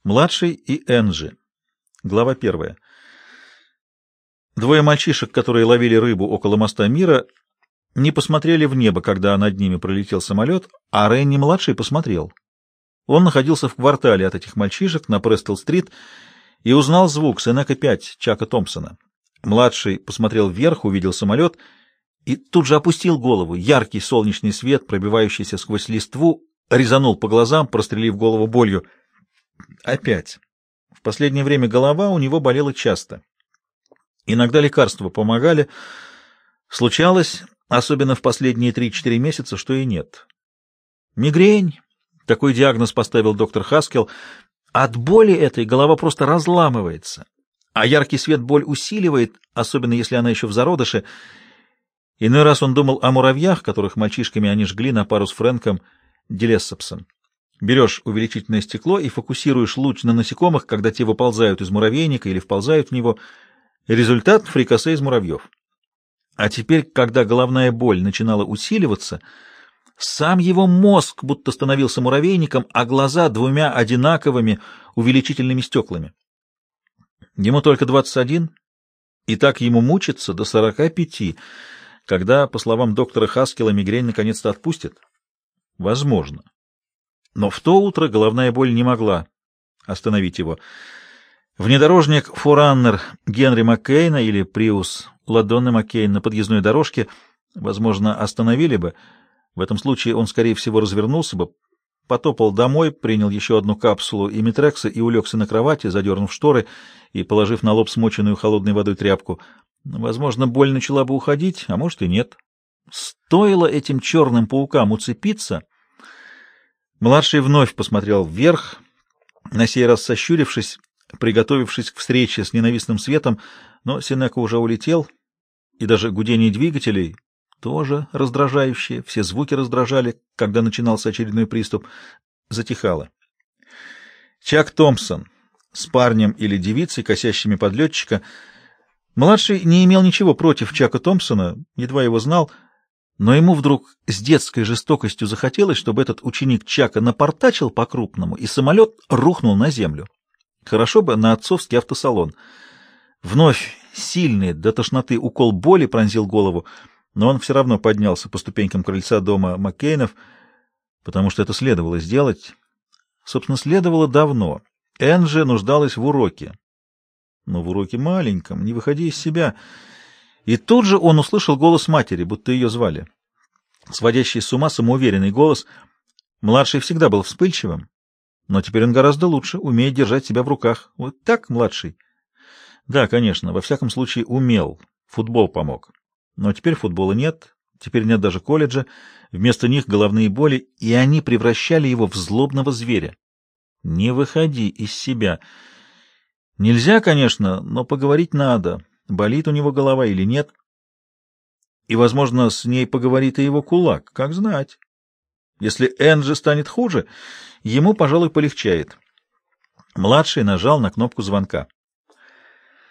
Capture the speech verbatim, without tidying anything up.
Младший и Энджи. Глава первая. Двое мальчишек, которые ловили рыбу около моста Мира, не посмотрели в небо, когда над ними пролетел самолет, а Ренни-младший посмотрел. Он находился в квартале от этих мальчишек на Престол-стрит и узнал звук Сенека пять Чака Томпсона. Младший посмотрел вверх, увидел самолет и тут же опустил голову. Яркий солнечный свет, пробивающийся сквозь листву, резанул по глазам, прострелив голову болью. Опять. В последнее время голова у него болела часто. Иногда лекарства помогали. Случалось, особенно в последние три-четыре месяца, что и нет. Мигрень. Такой диагноз поставил доктор Хаскел. От боли этой голова просто разламывается. А яркий свет боль усиливает, особенно если она еще в зародыше. Иной раз он думал о муравьях, которых мальчишками они жгли на пару с Фрэнком Дилессопсом. Берешь увеличительное стекло и фокусируешь луч на насекомых, когда те выползают из муравейника или вползают в него. Результат — фрикасе из муравьев. А теперь, когда головная боль начинала усиливаться, сам его мозг будто становился муравейником, а глаза — двумя одинаковыми увеличительными стеклами. Ему только двадцать один, и так ему мучиться до сорока пяти, когда, по словам доктора Хаскела, мигрень наконец-то отпустит. Возможно. Но в то утро головная боль не могла остановить его. Внедорожник Фораннер Генри Маккейна или Приус Ладонны Маккейн на подъездной дорожке, возможно, остановили бы. В этом случае он, скорее всего, развернулся бы, потопал домой, принял еще одну капсулу имитрекса и улегся на кровати, задернув шторы и положив на лоб смоченную холодной водой тряпку. Возможно, боль начала бы уходить, а может и нет. Стоило этим черным паукам уцепиться. Младший вновь посмотрел вверх, на сей раз сощурившись, приготовившись к встрече с ненавистным светом, но Сенека уже улетел, и даже гудение двигателей, тоже раздражающее, все звуки раздражали, когда начинался очередной приступ, затихало. Чак Томпсон с парнем или девицей, косящими под летчика. Младший не имел ничего против Чака Томпсона, едва его знал, но ему вдруг с детской жестокостью захотелось, чтобы этот ученик Чака напортачил по-крупному, и самолет рухнул на землю. Хорошо бы на отцовский автосалон. Вновь сильный до тошноты укол боли пронзил голову, но он все равно поднялся по ступенькам крыльца дома Маккейнов, потому что это следовало сделать. Собственно, следовало давно. Энджи нуждалась в уроке. Но в уроке маленьком, не выходи из себя. И тут же он услышал голос матери, будто ее звали. Сводящий с ума самоуверенный голос. Младший всегда был вспыльчивым, но теперь он гораздо лучше, умеет держать себя в руках. Вот так, младший? Да, конечно, во всяком случае умел. Футбол помог. Но теперь футбола нет, теперь нет даже колледжа. Вместо них головные боли, и они превращали его в злобного зверя. Не выходи из себя. Нельзя, конечно, но поговорить надо. Болит у него голова или нет. И, возможно, с ней поговорит и его кулак. Как знать. Если Энджи станет хуже, ему, пожалуй, полегчает. Младший нажал на кнопку звонка.